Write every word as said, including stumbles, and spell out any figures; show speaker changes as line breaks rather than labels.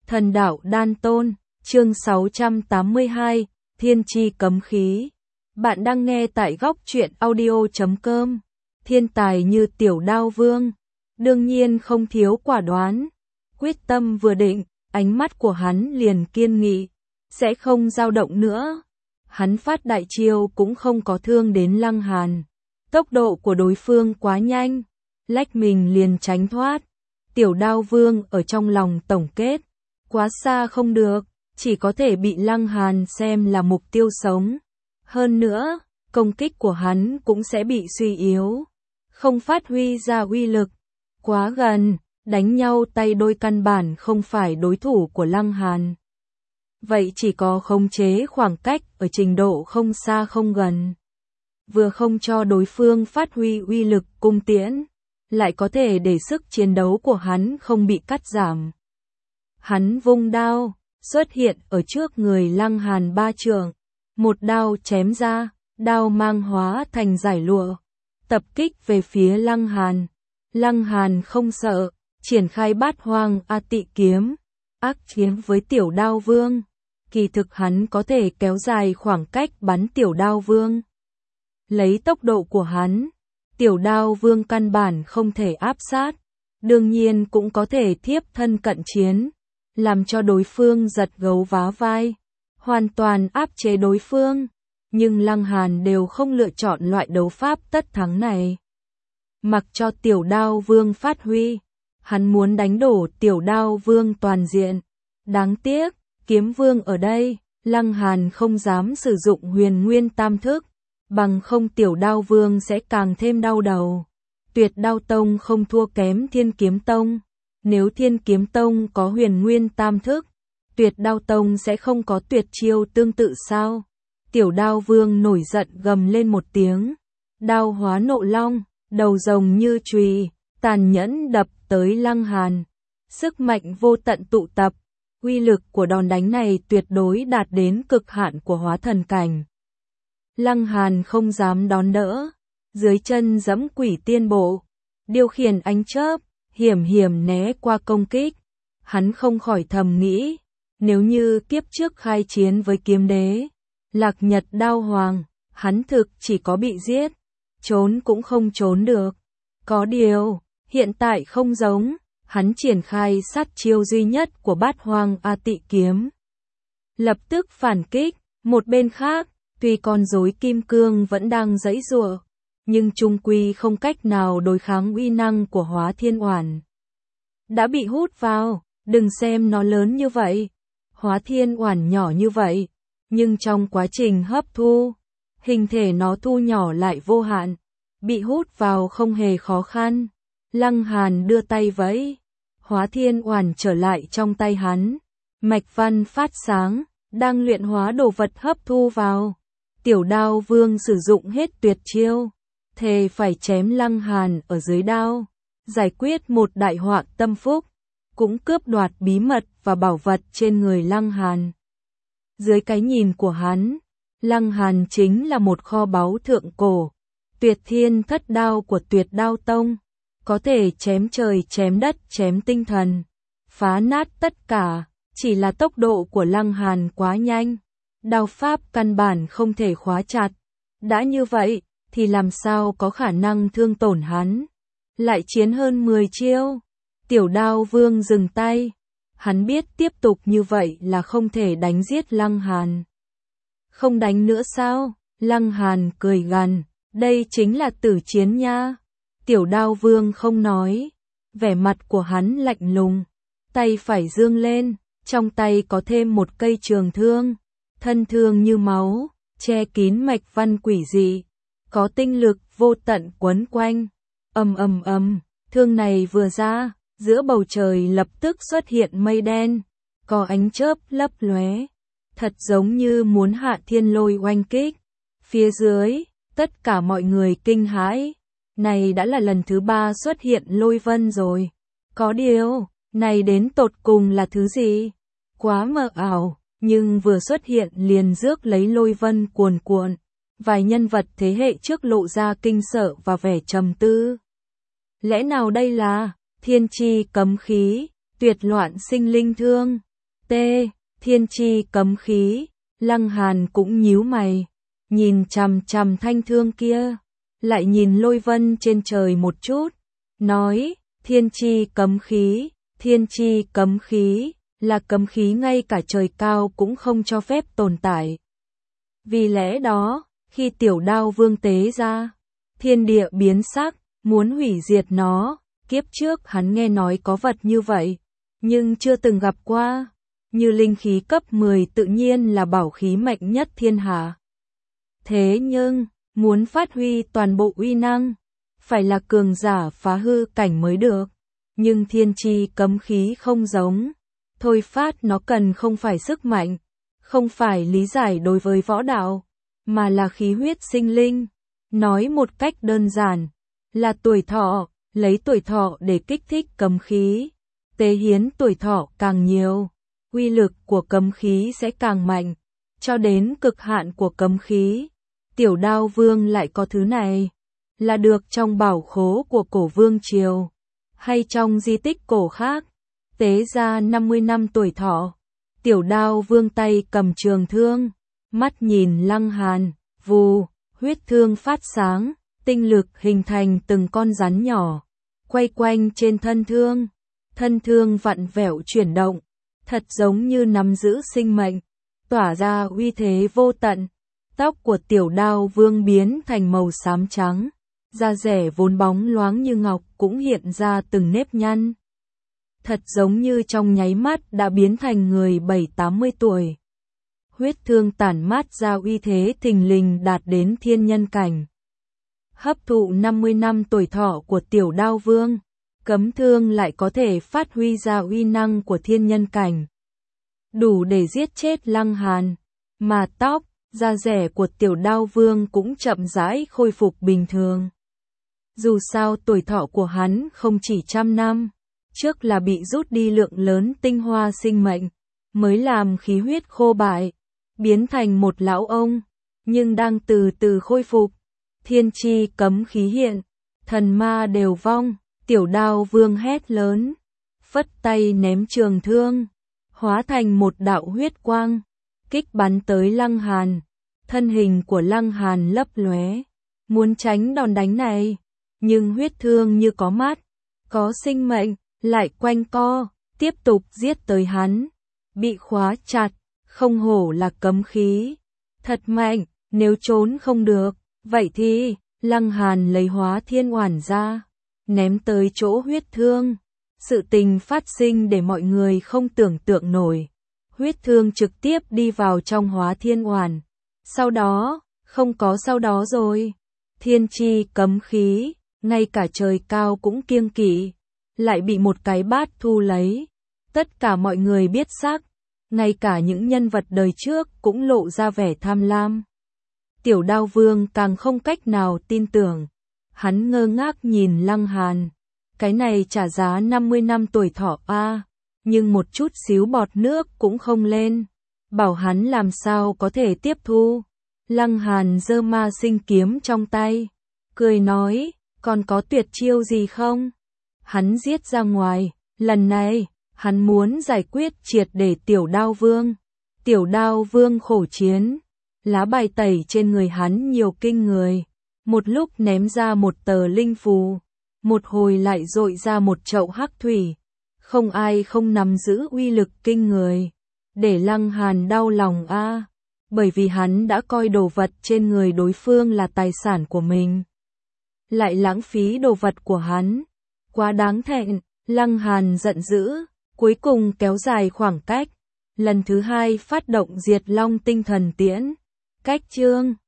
Thần đạo đan tôn, chương sáu trăm tám mươi hai, Thiên chi cấm khí. Bạn đang nghe tại góc truyện audio chấm com. Thiên tài như Tiểu Đao Vương, đương nhiên không thiếu quả đoán. Quyết tâm vừa định, ánh mắt của hắn liền kiên nghị, sẽ không dao động nữa. Hắn phát đại chiêu cũng không có thương đến Lăng Hàn. Tốc độ của đối phương quá nhanh, lách mình liền tránh thoát. Tiểu Đao Vương ở trong lòng tổng kết, quá xa không được, chỉ có thể bị Lăng Hàn xem là mục tiêu sống. Hơn nữa, công kích của hắn cũng sẽ bị suy yếu, không phát huy ra uy lực. Quá gần, đánh nhau tay đôi căn bản không phải đối thủ của Lăng Hàn. Vậy chỉ có khống chế khoảng cách ở trình độ không xa không gần. Vừa không cho đối phương phát huy uy lực cung tiễn, lại có thể để sức chiến đấu của hắn không bị cắt giảm. Hắn vung đao, xuất hiện ở trước người Lăng Hàn ba trượng, một đao chém ra, đao mang hóa thành giải lụa, tập kích về phía Lăng Hàn. Lăng Hàn không sợ, triển khai Bát Hoang A Tị kiếm, ác chiến với Tiểu Đao Vương. Kỳ thực hắn có thể kéo dài khoảng cách bắn Tiểu Đao Vương. Lấy tốc độ của hắn, Tiểu Đao Vương căn bản không thể áp sát, đương nhiên cũng có thể thiếp thân cận chiến, làm cho đối phương giật gấu vá vai, hoàn toàn áp chế đối phương. Nhưng Lăng Hàn đều không lựa chọn loại đấu pháp tất thắng này. Mặc cho Tiểu Đao Vương phát huy, hắn muốn đánh đổ Tiểu Đao Vương toàn diện. Đáng tiếc, Kiếm Vương ở đây, Lăng Hàn không dám sử dụng Huyền Nguyên Tam Thức, bằng không Tiểu Đao Vương sẽ càng thêm đau đầu. Tuyệt Đao Tông không thua kém Thiên Kiếm Tông. Nếu Thiên Kiếm Tông có Huyền Nguyên Tam Thức, Tuyệt Đao Tông sẽ không có tuyệt chiêu tương tự sao? Tiểu Đao Vương nổi giận gầm lên một tiếng, đao hóa nộ long, đầu rồng như chùy, tàn nhẫn đập tới Lăng Hàn. Sức mạnh vô tận tụ tập, uy lực của đòn đánh này tuyệt đối đạt đến cực hạn của hóa thần cảnh. Lăng Hàn không dám đón đỡ, dưới chân giẫm Quỷ Tiên Bộ, điều khiển ánh chớp, hiểm hiểm né qua công kích. Hắn không khỏi thầm nghĩ, nếu như kiếp trước khai chiến với Kiếm Đế, Lạc Nhật Đao Hoàng, hắn thực chỉ có bị giết, trốn cũng không trốn được. Có điều, hiện tại không giống, hắn triển khai sát chiêu duy nhất của Bát Hoang A Tị kiếm. Lập tức phản kích, một bên khác, tuy con rối kim cương vẫn đang giãy giụa, nhưng chung quy không cách nào đối kháng uy năng của Hóa Thiên Oản. Đã bị hút vào, đừng xem nó lớn như vậy, Hóa Thiên Oản nhỏ như vậy, nhưng trong quá trình hấp thu, hình thể nó thu nhỏ lại vô hạn, bị hút vào không hề khó khăn. Lăng Hàn đưa tay vẫy, Hóa Thiên Oản trở lại trong tay hắn, mạch văn phát sáng, đang luyện hóa đồ vật hấp thu vào. Tiểu Đao Vương sử dụng hết tuyệt chiêu, thề phải chém Lăng Hàn ở dưới đao, giải quyết một đại họa tâm phúc, cũng cướp đoạt bí mật và bảo vật trên người Lăng Hàn. Dưới cái nhìn của hắn, Lăng Hàn chính là một kho báu thượng cổ, Tuyệt Thiên Thất Đao của Tuyệt Đao Tông, có thể chém trời chém đất chém tinh thần, phá nát tất cả, chỉ là tốc độ của Lăng Hàn quá nhanh, đao pháp căn bản không thể khóa chặt. Đã như vậy, thì làm sao có khả năng thương tổn hắn? Lại chiến hơn mười chiêu, Tiểu Đao Vương dừng tay. Hắn biết tiếp tục như vậy là không thể đánh giết Lăng Hàn. Không đánh nữa sao? Lăng Hàn cười gằn, đây chính là tử chiến nha. Tiểu Đao Vương không nói, vẻ mặt của hắn lạnh lùng, tay phải giương lên, trong tay có thêm một cây trường thương, thân thương như máu, che kín mạch văn quỷ dị, có tinh lực vô tận quấn quanh. Ầm ầm ầm, thương này vừa ra, giữa bầu trời lập tức xuất hiện mây đen, có ánh chớp lấp lóe, thật giống như muốn hạ thiên lôi oanh kích. Phía dưới, tất cả mọi người kinh hãi, này đã là lần thứ ba xuất hiện lôi vân rồi. Có điều, này đến tột cùng là thứ gì? Quá mờ ảo, nhưng vừa xuất hiện liền rước lấy lôi vân cuồn cuộn. Vài nhân vật thế hệ trước lộ ra kinh sợ và vẻ trầm tư. Lẽ nào đây là thiên chi cấm khí, tuyệt loạn sinh linh thương? T. Thiên chi cấm khí. Lăng Hàn cũng nhíu mày, nhìn chằm chằm thanh thương kia, lại nhìn lôi vân trên trời một chút, nói, thiên chi cấm khí, thiên chi cấm khí, là cấm khí ngay cả trời cao cũng không cho phép tồn tại. Vì lẽ đó, khi tiểu đao vương tế ra, thiên địa biến sắc, muốn hủy diệt nó, kiếp trước hắn nghe nói có vật như vậy, nhưng chưa từng gặp qua, như linh khí cấp mười tự nhiên là bảo khí mạnh nhất thiên hạ. Thế nhưng, muốn phát huy toàn bộ uy năng, phải là cường giả phá hư cảnh mới được, nhưng thiên chi cấm khí không giống, thôi phát nó cần không phải sức mạnh, không phải lý giải đối với võ đạo, mà là khí huyết sinh linh, nói một cách đơn giản, là tuổi thọ, lấy tuổi thọ để kích thích cấm khí, tế hiến tuổi thọ càng nhiều, uy lực của cấm khí sẽ càng mạnh, cho đến cực hạn của cấm khí. Tiểu đao vương lại có thứ này, là được trong bảo khố của cổ vương triều, hay trong di tích cổ khác, tế ra năm mươi năm tuổi thọ. Tiểu đao vương tay cầm trường thương, mắt nhìn Lăng Hàn, vù, huyết thương phát sáng, tinh lực hình thành từng con rắn nhỏ, quay quanh trên thân thương, thân thương vặn vẹo chuyển động, thật giống như nắm giữ sinh mệnh, tỏa ra uy thế vô tận. Tóc của tiểu đao vương biến thành màu xám trắng, da rẻ vốn bóng loáng như ngọc cũng hiện ra từng nếp nhăn. Thật giống như trong nháy mắt đã biến thành người bảy tám mươi tuổi. Huyết thương tản mát ra uy thế thình lình đạt đến thiên nhân cảnh. Hấp thụ năm mươi năm tuổi thọ của tiểu đao vương, cấm thương lại có thể phát huy ra uy năng của thiên nhân cảnh. Đủ để giết chết Lăng Hàn, mà tóc, da rẻ của tiểu đao vương cũng chậm rãi khôi phục bình thường. Dù sao tuổi thọ của hắn không chỉ trăm năm, trước là bị rút đi lượng lớn tinh hoa sinh mệnh, mới làm khí huyết khô bại, biến thành một lão ông, nhưng đang từ từ khôi phục. Thiên chi cấm khí hiện, thần ma đều vong, tiểu đao vương hét lớn, phất tay ném trường thương, hóa thành một đạo huyết quang, kích bắn tới Lăng Hàn. Thân hình của Lăng Hàn lấp lóe, muốn tránh đòn đánh này, nhưng huyết thương như có mắt, có sinh mệnh, lại quanh co, tiếp tục giết tới hắn. Bị khóa chặt, không hổ là cấm khí. Thật mạnh, nếu trốn không được, vậy thì, Lăng Hàn lấy hóa thiên oản ra, ném tới chỗ huyết thương. Sự tình phát sinh để mọi người không tưởng tượng nổi. Huyết thương trực tiếp đi vào trong hóa thiên oản. Sau đó, không có sau đó rồi. Thiên chi cấm khí, ngay cả trời cao cũng kiêng kỵ, lại bị một cái bát thu lấy. Tất cả mọi người biết sắc, ngay cả những nhân vật đời trước cũng lộ ra vẻ tham lam. Tiểu đao vương càng không cách nào tin tưởng. Hắn ngơ ngác nhìn Lăng Hàn. Cái này trả giá năm mươi năm tuổi thọ a, nhưng một chút xíu bọt nước cũng không lên. Bảo hắn làm sao có thể tiếp thu. Lăng Hàn giơ ma sinh kiếm trong tay, cười nói, còn có tuyệt chiêu gì không? Hắn giết ra ngoài, lần này, hắn muốn giải quyết triệt để tiểu đao vương. Tiểu đao vương khổ chiến, lá bài tẩy trên người hắn nhiều kinh người. Một lúc ném ra một tờ linh phù, một hồi lại dội ra một chậu hắc thủy. Không ai không nắm giữ uy lực kinh người. Để Lăng Hàn đau lòng a, bởi vì hắn đã coi đồ vật trên người đối phương là tài sản của mình. Lại lãng phí đồ vật của hắn. Quá đáng thẹn, Lăng Hàn giận dữ, cuối cùng kéo dài khoảng cách. Lần thứ hai phát động diệt long tinh thần tiễn. Cách chương